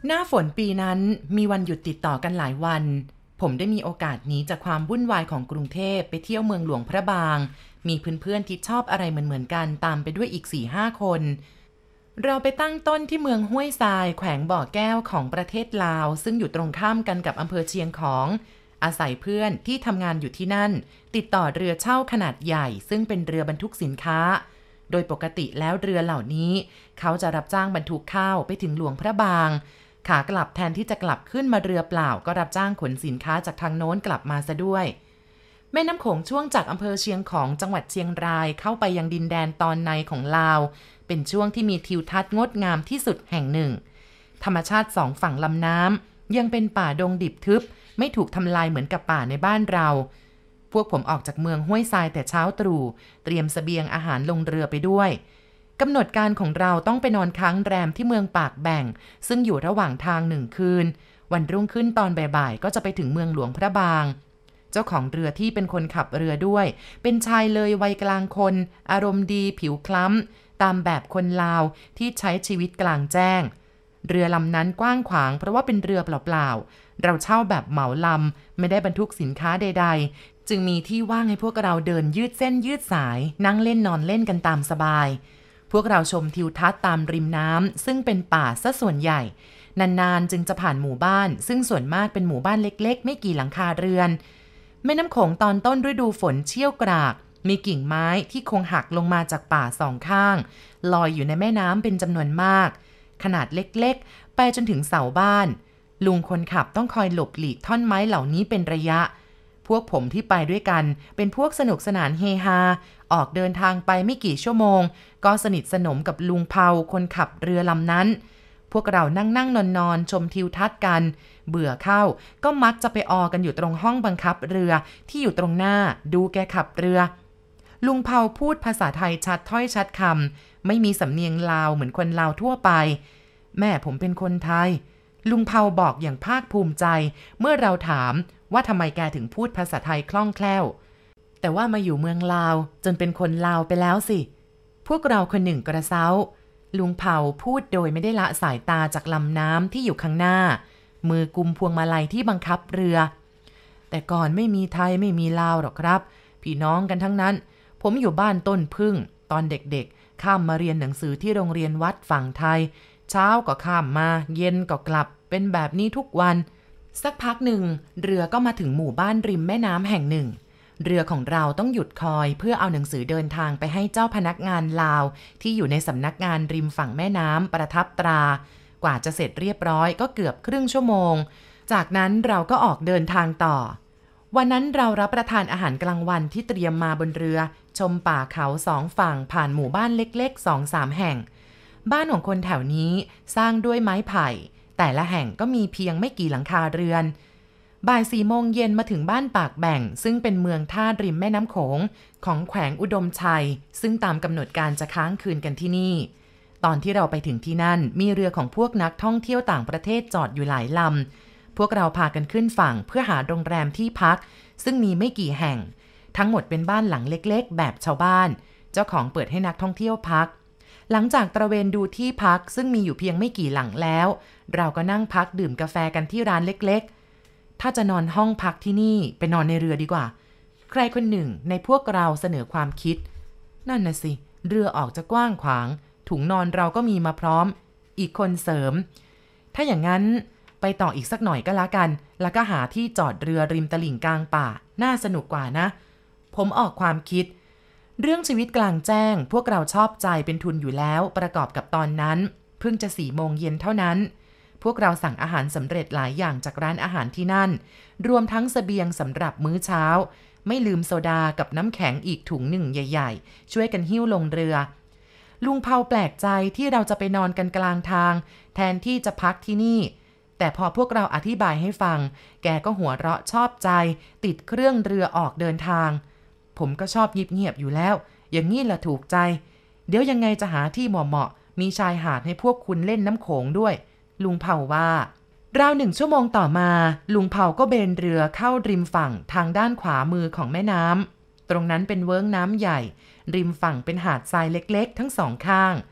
หน้าฝนปีนั้นมีวันหยุดติดต่อกันหลายวันผมได้มีโอกาสหนีจากความวุ่นวายของกรุงเทพไปเที่ยวเมืองหลวงพระบางมีเพื่อนๆที่ชอบอะไรเหมือนๆกันตามไปด้วยอีก 4-5 คนเราไปตั้งต้นที่เมืองห้วยทรายแขวงบ่อแก้วของประเทศลาวซึ่งอยู่ตรงข้ามกันกับอำเภอเชียงของอาศัยเพื่อนที่ทำงานอยู่ที่นั่นติดต่อเรือเช่าขนาดใหญ่ซึ่งเป็นเรือบรรทุกสินค้าโดยปกติแล้วเรือเหล่านี้เขาจะรับจ้างบรรทุกข้าวไปถึงหลวงพระบางขากลับแทนที่จะกลับขึ้นมาเรือเปล่าก็รับจ้างขนสินค้าจากทางโน้นกลับมาซะด้วยแม่น้ำโขงช่วงจากอำเภอเชียงของจังหวัดเชียงรายเข้าไปยังดินแดนตอนในของลาวเป็นช่วงที่มีทิวทัศน์งดงามที่สุดแห่งหนึ่งธรรมชาติสองฝั่งลำน้ำยังเป็นป่าดงดิบทึบไม่ถูกทำลายเหมือนกับป่าในบ้านเราพวกผมออกจากเมืองห้วยทรายแต่เช้าตรู่เตรียมเสบียงอาหารลงเรือไปด้วยกำหนดการของเราต้องไปนอนค้างแรมที่เมืองปากแบ่งซึ่งอยู่ระหว่างทาง1 คืนวันรุ่งขึ้นตอนบ่ายๆก็จะไปถึงเมืองหลวงพระบางเจ้าของเรือที่เป็นคนขับเรือด้วยเป็นชายเลยวัยกลางคนอารมณ์ดีผิวคล้ำตามแบบคนลาวที่ใช้ชีวิตกลางแจ้งเรือลำนั้นกว้างขวางเพราะว่าเป็นเรือเปล่าๆเราเช่าแบบเหมาลำไม่ได้บรรทุกสินค้าใดๆจึงมีที่ว่างให้พวกเราเดินยืดเส้นยืดสายนั่งเล่นนอนเล่นกันตามสบายพวกเราชมทิวทัศน์ตามริมน้ำซึ่งเป็นป่าซะส่วนใหญ่นานๆจึงจะผ่านหมู่บ้านซึ่งส่วนมากเป็นหมู่บ้านเล็กๆไม่กี่หลังคาเรือนแม่น้ำโขงตอนต้นฤดูฝนเชี่ยวกรากมีกิ่งไม้ที่คงหักลงมาจากป่าสองข้างลอยอยู่ในแม่น้ำเป็นจำนวนมากขนาดเล็กๆไปจนถึงเสาบ้านลุงคนขับต้องคอยหลบหลีกท่อนไม้เหล่านี้เป็นระยะพวกผมที่ไปด้วยกันเป็นพวกสนุกสนานเฮฮาออกเดินทางไปไม่กี่ชั่วโมงก็สนิทสนมกับลุงเผาคนขับเรือลำนั้นพวกเรานั่งนอนชมทิวทัศน์กันเบื่อเข้าก็มักจะไปออกันอยู่ตรงห้องบังคับเรือที่อยู่ตรงหน้าดูแกขับเรือลุงเผาพูดภาษาไทยชัดถ้อยชัดคำไม่มีสำเนียงลาวเหมือนคนลาวทั่วไปแม่ผมเป็นคนไทยลุงเผาบอกอย่างภาคภูมิใจเมื่อเราถามว่าทำไมแกถึงพูดภาษาไทยคล่องแคล่วแต่ว่ามาอยู่เมืองลาวจนเป็นคนลาวไปแล้วสิพวกเราคนหนึ่งกระเซ้าลุงเผาพูดโดยไม่ได้ละสายตาจากลำน้ำที่อยู่ข้างหน้ามือกุมพวงมาลัยที่บังคับเรือแต่ก่อนไม่มีไทยไม่มีลาวหรอกครับพี่น้องกันทั้งนั้นผมอยู่บ้านต้นพึ่งตอนเด็กๆข้ามมาเรียนหนังสือที่โรงเรียนวัดฝั่งไทยเช้าก็ข้ามมาเย็นก็กลับเป็นแบบนี้ทุกวันสักพักหนึ่งเรือก็มาถึงหมู่บ้านริมแม่น้ำแห่งหนึ่งเรือของเราต้องหยุดคอยเพื่อเอาหนังสือเดินทางไปให้เจ้าพนักงานลาวที่อยู่ในสำนักงานริมฝั่งแม่น้ำประทับตรากว่าจะเสร็จเรียบร้อยก็เกือบครึ่งชั่วโมงจากนั้นเราก็ออกเดินทางต่อวันนั้นเรารับประทานอาหารกลางวันที่เตรียมมาบนเรือชมป่าเขา2 ฝั่งผ่านหมู่บ้านเล็กๆ 2-3 แห่งบ้านของคนแถวนี้สร้างด้วยไม้ไผ่แต่ละแห่งก็มีเพียงไม่กี่หลังคาเรือนบ่าย 4 โมงเย็นมาถึงบ้านปากแบ่งซึ่งเป็นเมืองท่าริมแม่น้ำโขงของแขวงอุดมชัยซึ่งตามกำหนดการจะค้างคืนกันที่นี่ตอนที่เราไปถึงที่นั่นมีเรือของพวกนักท่องเที่ยวต่างประเทศจอดอยู่หลายลำพวกเราพากันขึ้นฝั่งเพื่อหาโรงแรมที่พักซึ่งมีไม่กี่แห่งทั้งหมดเป็นบ้านหลังเล็กๆแบบชาวบ้านเจ้าของเปิดให้นักท่องเที่ยวพักหลังจากตระเวนดูที่พักซึ่งมีอยู่เพียงไม่กี่หลังแล้วเราก็นั่งพักดื่มกาแฟกันที่ร้านเล็กๆถ้าจะนอนห้องพักที่นี่ไปนอนในเรือดีกว่าใครคนหนึ่งในพวกเราเสนอความคิดนั่นน่ะสิเรือออกจะกว้างขวางถุงนอนเราก็มีมาพร้อมอีกคนเสริมถ้าอย่างนั้นไปต่ออีกสักหน่อยก็แล้วกันแล้วก็หาที่จอดเรือริมตลิ่งกลางป่าน่าสนุกกว่านะผมออกความคิดเรื่องชีวิตกลางแจ้งพวกเราชอบใจเป็นทุนอยู่แล้วประกอบกับตอนนั้นเพิ่งจะ4 โมงเย็นเท่านั้นพวกเราสั่งอาหารสำเร็จหลายอย่างจากร้านอาหารที่นั่นรวมทั้งเสบียงสำหรับมื้อเช้าไม่ลืมโซดากับน้ำแข็งอีกถุงหนึ่งใหญ่ๆช่วยกันหิ้วลงเรือลุงเผาแปลกใจที่เราจะไปนอนกันกลางทางแทนที่จะพักที่นี่แต่พอพวกเราอธิบายให้ฟังแกก็หัวเราะชอบใจติดเครื่องเรือออกเดินทางผมก็ชอบเงียบๆอยู่แล้วอย่างนี้ล่ะถูกใจเดี๋ยวยังไงจะหาที่เหมาะๆมีชายหาดให้พวกคุณเล่นน้ำโขงด้วยลุงเผาว่าราว1 ชั่วโมงต่อมาลุงเผาก็เบนเรือเข้าริมฝั่งทางด้านขวามือของแม่น้ำตรงนั้นเป็นเวิ้งน้ำใหญ่ริมฝั่งเป็นหาดทรายเล็กๆทั้ง2 ข้าง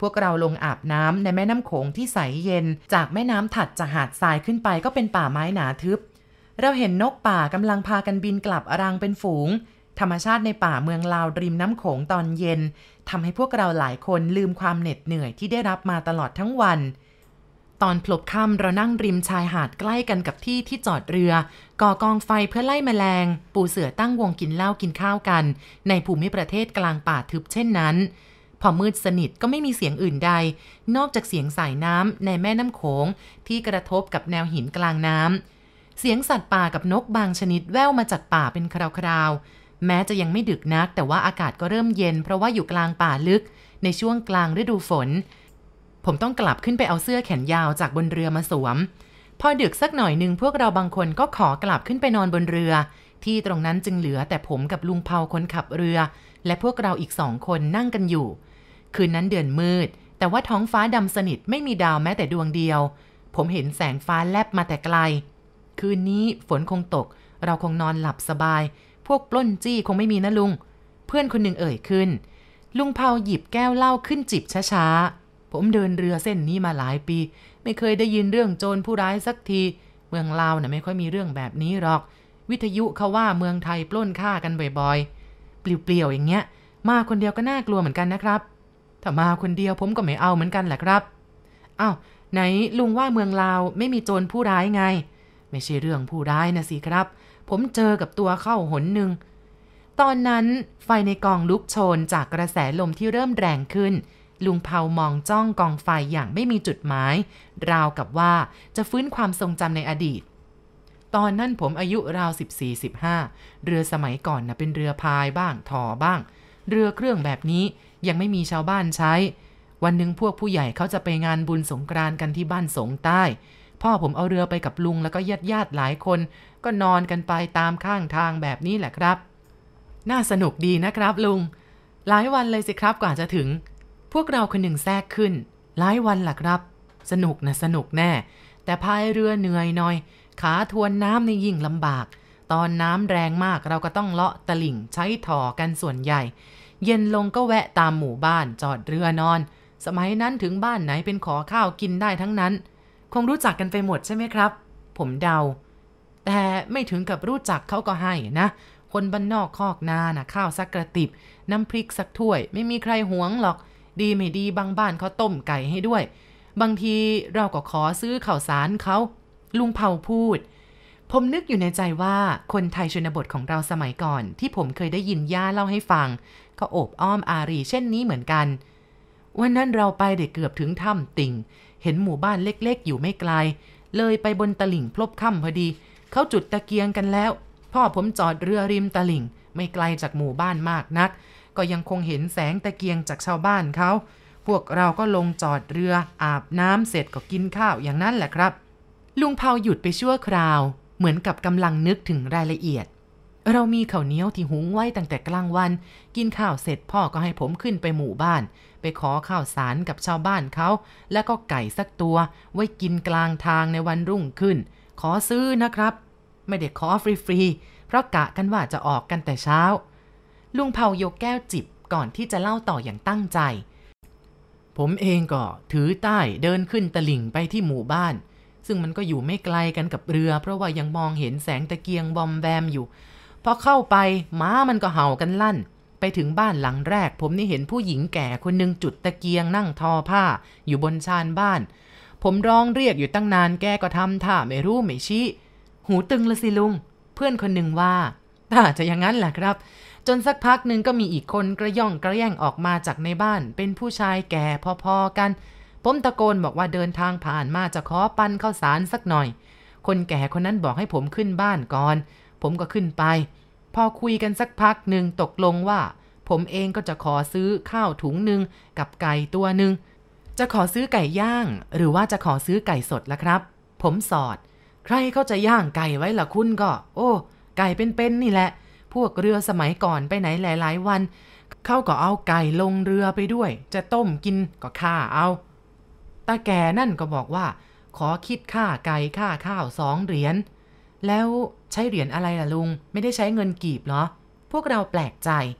พวกเราลงอาบน้ำในแม่น้ำโขงที่ใสเย็นจากแม่น้ำถัดจากหาดทรายขึ้นไปก็เป็นป่าไม้หนาทึบเราเห็นนกป่ากำลังพากันบินกลับอรังเป็นฝูงธรรมชาติในป่าเมืองลาวริมน้ำโขงตอนเย็นทำให้พวกเราหลายคนลืมความเหน็ดเหนื่อยที่ได้รับมาตลอดทั้งวันตอนพลบค่ำเรานั่งริมชายหาดใกล้กันกับที่จอดเรือก่อกองไฟเพื่อไล่แมลงปูเสือตั้งวงกินเหล้ากินข้าวกันในภูมิประเทศกลางป่าทึบเช่นนั้นพอมืดสนิทก็ไม่มีเสียงอื่นใดนอกจากเสียงสายน้ำในแม่น้ำโขงที่กระทบกับแนวหินกลางน้ำเสียงสัตว์ป่ากับนกบางชนิดแว่วมาจากป่าเป็นคราวๆแม้จะยังไม่ดึกนักแต่ว่าอากาศก็เริ่มเย็นเพราะว่าอยู่กลางป่าลึกในช่วงกลางฤดูฝนผมต้องกลับขึ้นไปเอาเสื้อแขนยาวจากบนเรือมาสวมพอดึกสักหน่อยนึงพวกเราบางคนก็ขอกลับขึ้นไปนอนบนเรือที่ตรงนั้นจึงเหลือแต่ผมกับลุงเผาคนขับเรือและพวกเราอีก2 คนนั่งกันอยู่คืนนั้นเดือนมืดแต่ว่าท้องฟ้าดำสนิทไม่มีดาวแม้แต่ดวงเดียวผมเห็นแสงฟ้าแลบมาแต่ไกลคืนนี้ฝนคงตกเราคงนอนหลับสบายพวกปล้นจี้คงไม่มีนะลุงเพื่อนคนหนึ่งเอ่ยขึ้นลุงเผาหยิบแก้วเหล้าขึ้นจิบช้าๆผมเดินเรือเส้นนี้มาหลายปีไม่เคยได้ยินเรื่องโจรผู้ร้ายสักทีเมืองลาวน่ะไม่ค่อยมีเรื่องแบบนี้หรอกวิทยุเขาว่าเมืองไทยปล้นฆ่ากันบ่อยๆเปลี่ยวๆอย่างเงี้ยมาคนเดียวก็น่ากลัวเหมือนกันนะครับถ้ามาคนเดียวผมก็ไม่เอาเหมือนกันแหละครับอ้าวไหนลุงว่าเมืองลาวไม่มีโจรผู้ร้ายไงไม่ใช่เรื่องผู้ร้ายนะสิครับผมเจอกับตัวเข้าหนหนึ่งตอนนั้นไฟในกองลุกโชนจากกระแสลมที่เริ่มแรงขึ้นลุงเผามองจ้องกองไฟอย่างไม่มีจุดหมายราวกับว่าจะฟื้นความทรงจำในอดีตตอนนั้นผมอายุราว14-15เรือสมัยก่อนนะเป็นเรือพายบ้างถ่อบ้างเรือเครื่องแบบนี้ยังไม่มีชาวบ้านใช้วันหนึ่งพวกผู้ใหญ่เขาจะไปงานบุญสงกรานต์กันที่บ้านสงใต้พ่อผมเอาเรือไปกับลุงแล้วก็ญาติหลายคนก็นอนกันไปตามข้างทางแบบนี้แหละครับน่าสนุกดีนะครับลุงหลายวันเลยสิครับกว่าจะถึงพวกเราคนหนึ่งแทรกขึ้นหลายวันล่ะครับสนุกนะสนุกแน่แต่พายเรือเหนื่อยหน่อยขาทวนน้ำนี่ยิ่งลำบากตอนน้ำแรงมากเราก็ต้องเลาะตลิ่งใช้ถ่อกันส่วนใหญ่เย็นลงก็แวะตามหมู่บ้านจอดเรือนอนสมัยนั้นถึงบ้านไหนเป็นขอข้าวกินได้ทั้งนั้นคงรู้จักกันไปหมดใช่ไหมครับผมเดาแต่ไม่ถึงกับรู้จักเขาก็ให้นะคนบ้านนอกคอกนานะข้าวสักกระติบน้ำพริกสักถ้วยไม่มีใครหวงหรอกดีไม่ดีบางบ้านเขาต้มไก่ให้ด้วยบางทีเราก็ขอซื้อข้าวสารเขาลุงเผาพูดผมนึกอยู่ในใจว่าคนไทยชนบทของเราสมัยก่อนที่ผมเคยได้ยินย่าเล่าให้ฟังก็โอบอ้อมอารีเช่นนี้เหมือนกันวันนั้นเราไปได้เกือบถึงถ้ำติ่งเห็นหมู่บ้านเล็กๆอยู่ไม่ไกลเลยไปบนตลิ่งพลบค่ำพอดีเขาจุดตะเกียงกันแล้วพ่อผมจอดเรือริมตลิ่งไม่ไกลจากหมู่บ้านมากนักก็ยังคงเห็นแสงตะเกียงจากชาวบ้านเขาพวกเราก็ลงจอดเรืออาบน้ำเสร็จก็กินข้าวอย่างนั้นแหละครับลุงเผาหยุดไปชั่วคราวเหมือนกับกำลังนึกถึงรายละเอียดเรามีข้าวเหนียวที่หุงไว้ตั้งแต่กลางวันกินข้าวเสร็จพ่อก็ให้ผมขึ้นไปหมู่บ้านไปขอข้าวสารกับชาวบ้านเขาแล้วก็ไก่สักตัวไว้กินกลางทางในวันรุ่งขึ้นขอซื้อนะครับไม่ได้ขอฟรีๆเพราะกะกันว่าจะออกกันแต่เช้าลุงเผายกแก้วจิบก่อนที่จะเล่าต่ออย่างตั้งใจผมเองก็ถือใต้เดินขึ้นตลิ่งไปที่หมู่บ้านซึ่งมันก็อยู่ไม่ไกลกันกับเรือเพราะว่ายังมองเห็นแสงตะเกียงบอมแวมอยู่พอเข้าไปม้ามันก็เห่ากันลั่นไปถึงบ้านหลังแรกผมนี่เห็นผู้หญิงแก่คนนึงจุดตะเกียงนั่งทอผ้าอยู่บนชานบ้านผมร้องเรียกอยู่ตั้งนานแกก็ทำท่าไม่รู้ไม่ชี้หูตึงละสิลุงเพื่อนคนหนึ่งว่าถ้าจะอย่างนั้นแหละครับจนสักพักหนึ่งก็มีอีกคนกระย่องกระแย่งออกมาจากในบ้านเป็นผู้ชายแก่พอๆกันผมตะโกนบอกว่าเดินทางผ่านมาจะขอปันข้าวสารสักหน่อยคนแก่คนนั้นบอกให้ผมขึ้นบ้านก่อนผมก็ขึ้นไปพอคุยกันสักพักหนึ่งตกลงว่าผมเองก็จะขอซื้อข้าวถุงหนึ่งกับไก่ตัวหนึ่งจะขอซื้อไก่ย่างหรือว่าจะขอซื้อไก่สดล่ะครับผมสอดใครเขาจะย่างไก่ไว้ล่ะคุณก็โอ้ไก่เป็นๆนี่แหละพวกเรือสมัยก่อนไปไหนหลายๆวันเขาก็เอาไก่ลงเรือไปด้วยจะต้มกินก็ฆ่าเอาตาแก่นั่นก็บอกว่าขอคิดค่าไก่ค่าข้าว2 เหรียญแล้วใช้เหรียญอะไรล่ะลุงไม่ได้ใช้เงินกีบเหรอพวกเราแปลกใจ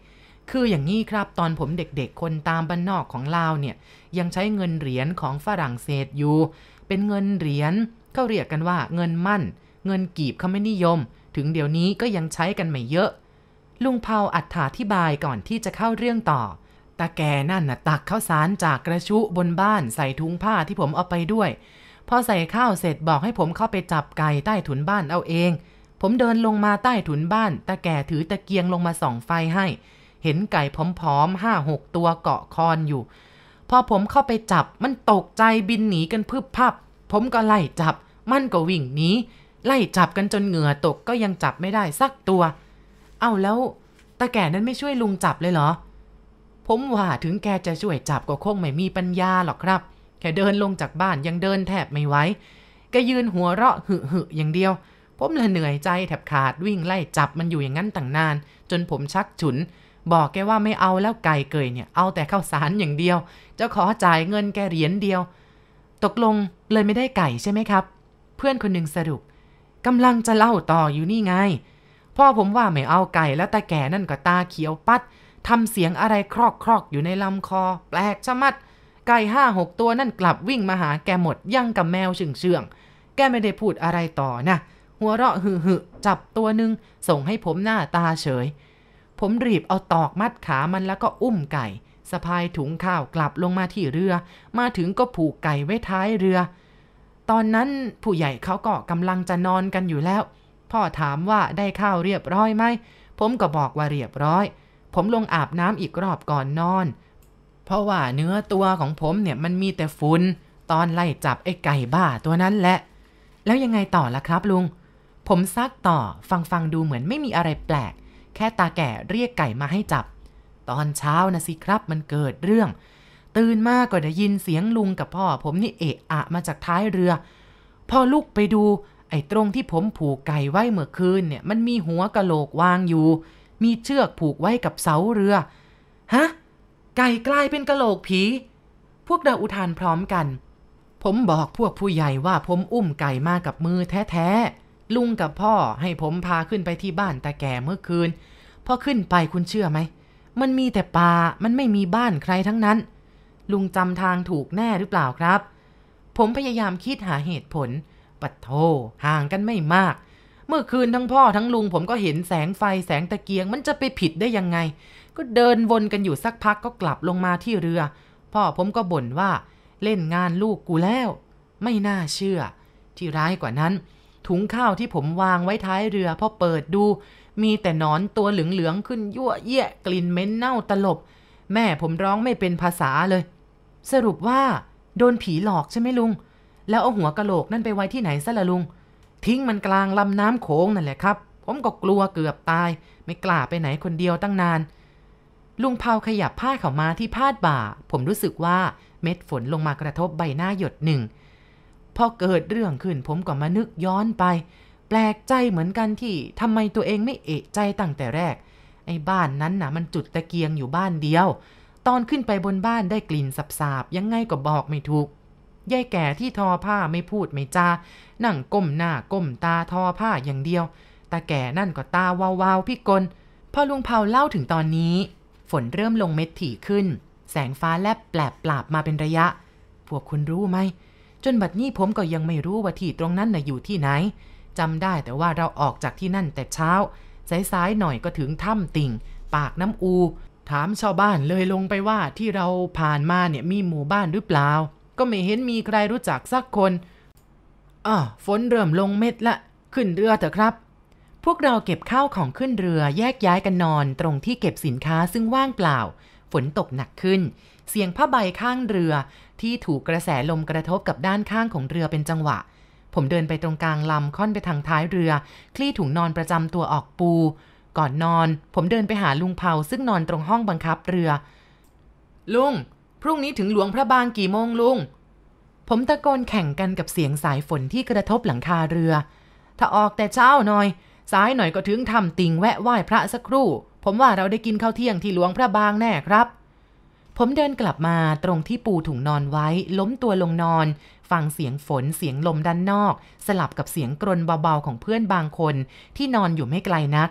คืออย่างนี้ครับตอนผมเด็กๆคนตามบ้านนอกของลาวเนี่ยยังใช้เงินเหรียญของฝรั่งเศสอยู่เป็นเงินเหรียญเขาเรียกกันว่าเงินมั่นเงินกีบเขาไม่นิยมถึงเดี๋ยวนี้ก็ยังใช้กันไม่เยอะลุงเผาอธิบายก่อนที่จะเข้าเรื่องต่อตาแกนั่นน่ะตักข้าวสารจากกระชุบนบ้านใส่ถุงผ้าที่ผมเอาไปด้วยพอใส่ข้าวเสร็จบอกให้ผมเข้าไปจับไก่ใต้ถุนบ้านเอาเองผมเดินลงมาใต้ถุนบ้านตาแกถือตะเกียงลงมาส่องไฟให้เห็นไก่ผอมๆ5-6 ตัวเกาะคอนอยู่พอผมเข้าไปจับมันตกใจบินหนีกันพึบพับผมก็ไล่จับมันก็วิ่งหนีไล่จับกันจนเหงื่อตกก็ยังจับไม่ได้สักตัวเอ้าแล้วตาแก่นั้นไม่ช่วยลุงจับเลยเหรอผมว่าถึงแกจะช่วยจับก็คงไม่มีปัญญาหรอกครับแค่เดินลงจากบ้านยังเดินแทบไม่ไหวแกยืนหัวเราะหึอย่างเดียวผมเลยเหนื่อยใจแทบขาดวิ่งไล่จับมันอยู่อย่างนั้นตั้งนานจนผมชักฉุนบอกแกว่าไม่เอาแล้วไก่เกยเนี่ยเอาแต่ข้าวสารอย่างเดียวจะขอจ่ายเงินแกเหรียญเดียวตกลงเลยไม่ได้ไก่ใช่ไหมครับเพื่อนคนหนึ่งสรุปกำลังจะเล่าต่ออยู่นี่ไงพ่อผมว่าไม่เอาไก่แล้วตาแก่นั่นก็ตาเขียวปัดทำเสียงอะไรครอกอยู่ในลำคอแปลกชะมัดไก่5-6 ตัวนั่นกลับวิ่งมาหาแกหมดยังกับแมวเชื่องแกไม่ได้พูดอะไรต่อนะหัวเราะหึจับตัวนึงส่งให้ผมหน้าตาเฉยผมรีบเอาตอกมัดขามันแล้วก็อุ้มไก่สะพายถุงข้าวกลับลงมาที่เรือมาถึงก็ผูกไก่ไว้ท้ายเรือตอนนั้นผู้ใหญ่เขาก็กำลังจะนอนกันอยู่แล้วพ่อถามว่าได้ข้าวเรียบร้อยไหมผมก็บอกว่าเรียบร้อยผมลงอาบน้ำอีกรอบก่อนนอนเพราะว่าเนื้อตัวของผมเนี่ยมันมีแต่ฝุ่นตอนไล่จับไอ้ไก่บ้าตัวนั้นแหละแล้วยังไงต่อล่ะครับลุงผมซักต่อฟังดูเหมือนไม่มีอะไรแปลกแค่ตาแก่เรียกไก่มาให้จับตอนเช้านะสิครับมันเกิดเรื่องตื่นมาก็ได้ยินเสียงลุงกับพ่อผมนี่เอะอะมาจากท้ายเรือพอลุกไปดูไอ้ตรงที่ผมผูกไก่ไว้เมื่อคืนเนี่ยมันมีหัวกะโหลกวางอยู่มีเชือกผูกไว้กับเสาเรือฮะไก่กลายเป็นกะโหลกผีพวกเราอุทานพร้อมกันผมบอกพวกผู้ใหญ่ว่าผมอุ้มไก่มากับมือแท้ๆลุงกับพ่อให้ผมพาขึ้นไปที่บ้านตาแก่เมื่อคืนพอขึ้นไปคุณเชื่อไหมมันมีแต่ป่ามันไม่มีบ้านใครทั้งนั้นลุงจำทางถูกแน่หรือเปล่าครับผมพยายามคิดหาเหตุผลปัดโธห่างกันไม่มากเมื่อคืนทั้งพ่อทั้งลุงผมก็เห็นแสงไฟแสงตะเกียงมันจะไปผิดได้ยังไงก็เดินวนกันอยู่สักพักก็กลับลงมาที่เรือพ่อผมก็บ่นว่าเล่นงานลูกกูแล้วไม่น่าเชื่อที่ร้ายกว่านั้นถุงข้าวที่ผมวางไว้ท้ายเรือพอเปิดดูมีแต่หนอนตัวเหลืองๆขึ้นยั่วเยี่ยกลิ่นเหม็นเน่าตลบแม่ผมร้องไม่เป็นภาษาเลยสรุปว่าโดนผีหลอกใช่ไหมลุงแล้วเอาหัวกะโหลกนั่นไปไว้ที่ไหนซะล่ะลุงทิ้งมันกลางลำน้ำโขงนั่นแหละครับผมก็กลัวเกือบตายไม่กล้าไปไหนคนเดียวตั้งนานลุงเผาขยับผ้าเข่ามาที่พาดบ่าผมรู้สึกว่าเม็ดฝนลงมากระทบใบหน้าหยดหนึ่งพอเกิดเรื่องขึ้นผมก็มานึกย้อนไปแปลกใจเหมือนกันที่ทำไมตัวเองไม่เอะใจตั้งแต่แรกไอ้บ้านนั้นน่ะมันจุดตะเกียงอยู่บ้านเดียวตอนขึ้นไปบนบ้านได้กลิ่นสาบๆยังไงก็บอกไม่ถูกยายแก่ที่ทอผ้าไม่พูดไม่จานั่งก้มหน้าก้มตาทอผ้าอย่างเดียวตาแก่นั่นก็ตาวาวพิกลพอลุงเผาเล่าถึงตอนนี้ฝนเริ่มลงเม็ดถี่ขึ้นแสงฟ้าแลบแปลบปราบมาเป็นระยะพวกคุณรู้ไหมจนบัดนี้ผมก็ยังไม่รู้ว่าที่ตรงนั้นน่ะอยู่ที่ไหนจำได้แต่ว่าเราออกจากที่นั่นแต่เช้าสายๆหน่อยก็ถึงถ้ำติ่งปากน้ำอูถามชาวบ้านเลยลงไปว่าที่เราผ่านมาเนี่ยมีหมู่บ้านหรือเปล่าก็ไม่เห็นมีใครรู้จักสักคนฝนเริ่มลงเม็ดละขึ้นเรือเถอะครับพวกเราเก็บข้าวของขึ้นเรือแยกย้ายกันนอนตรงที่เก็บสินค้าซึ่งว่างเปล่าฝนตกหนักขึ้นเสียงผ้าใบข้างเรือที่ถูกกระแสลมกระทบกับด้านข้างของเรือเป็นจังหวะผมเดินไปตรงกลางลำค่อนไปทางท้ายเรือคลี่ถุงนอนประจำตัวออกปูก่อนนอนผมเดินไปหาลุงเผาซึ่งนอนตรงห้องบังคับเรือลุงพรุ่งนี้ถึงหลวงพระบางกี่โมงลุงผมตะโกนแข่งกันกับเสียงสายฝนที่กระทบหลังคาเรือถ้าออกแต่เช้าหน่อยสายหน่อยก็ถึงทำติ่งแวะไหว้พระสักครู่ผมว่าเราได้กินข้าวเที่ยงที่หลวงพระบางแน่ครับผมเดินกลับมาตรงที่ปูถุงนอนไว้ล้มตัวลงนอนฟังเสียงฝนเสียงลมด้านนอกสลับกับเสียงกรนเบาๆของเพื่อนบางคนที่นอนอยู่ไม่ไกลนัก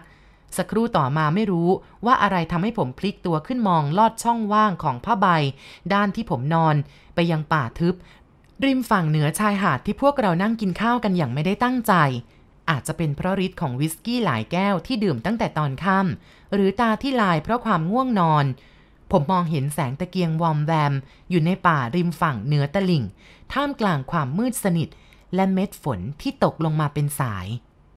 สักครู่ต่อมาไม่รู้ว่าอะไรทำให้ผมพลิกตัวขึ้นมองลอดช่องว่างของผ้าใบด้านที่ผมนอนไปยังป่าทึบริมฝั่งเหนือชายหาดที่พวกเรานั่งกินข้าวกันอย่างไม่ได้ตั้งใจอาจจะเป็นเพราะฤทธิ์ของวิสกี้หลายแก้วที่ดื่มตั้งแต่ตอนค่ำหรือตาที่ลายเพราะความง่วงนอนผมมองเห็นแสงตะเกียงวอมแวมอยู่ในป่าริมฝั่งเหนือตลิ่งท่ามกลางความมืดสนิทและเม็ดฝนที่ตกลงมาเป็นสาย